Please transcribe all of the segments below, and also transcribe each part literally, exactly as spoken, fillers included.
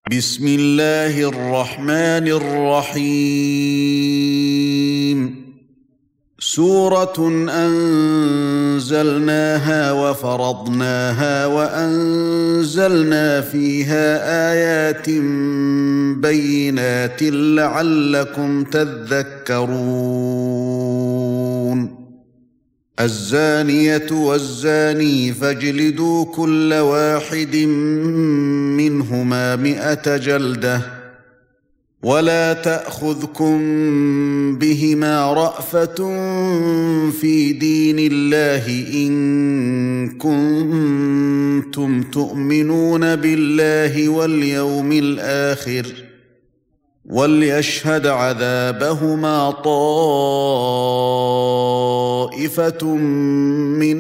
بسم الله الرحمن الرحيم سورة أنزلناها وفرضناها وأنزلنا فيها آيات بينات لعلكم تذكرون الزانية والزاني فاجلدوا كل واحد منهما مئة جلدة ولا تأخذكم بهما رأفة في دين الله إن كنتم تؤمنون بالله واليوم الآخر وليشهد عذابهما طائفة من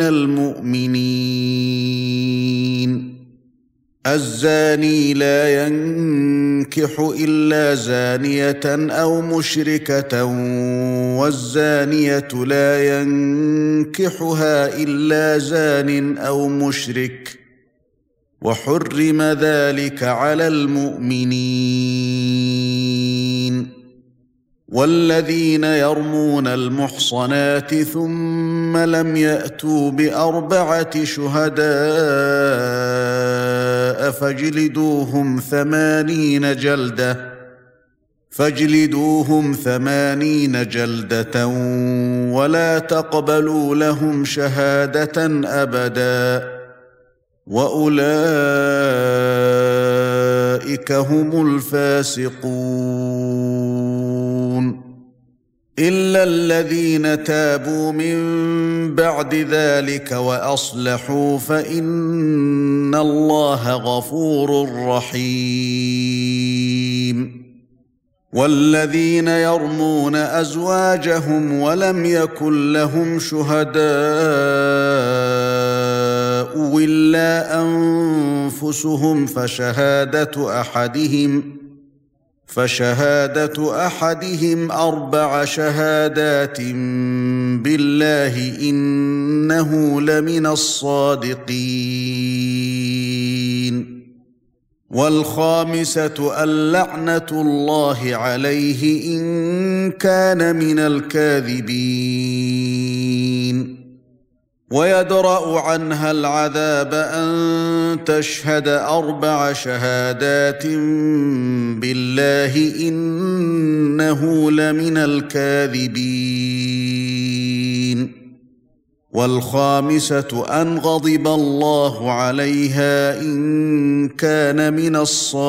المؤمنين الزاني لا ينكح إلا زانية أو مشركة والزانية لا ينكحها إلا زان أو مشرك وحرم ذلك على المؤمنين والذين يرمون المحصنات ثم لم يأتوا بأربعة شهداء فاجلدوهم ثمانين جلدة فاجلدوهم ثمانين جلدة ولا تقبلوا لهم شهادة أبدا وأولئك هم الفاسقون إلا الذين تابوا من بعد ذلك وأصلحوا فإن الله غفور رحيم والذين يرمون أزواجهم ولم يكن لهم شهداء إلا أنفسهم فشهادة أحدهم فشهادة أحدهم أربع شهادات بالله إنه لمن الصادقين والخامسة اللعنة الله عليه إن كان من الكاذبين ويدرأ عنها العذاب أن تشهد أربع شهادات بالله إنه لمن الكاذبين والخامسة أن غضب الله عليها إن كان من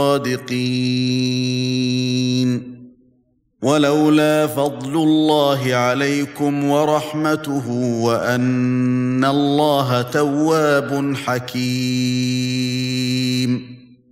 الصادقين ولولا فضل الله عليكم ورحمته وأن الله تواب حكيم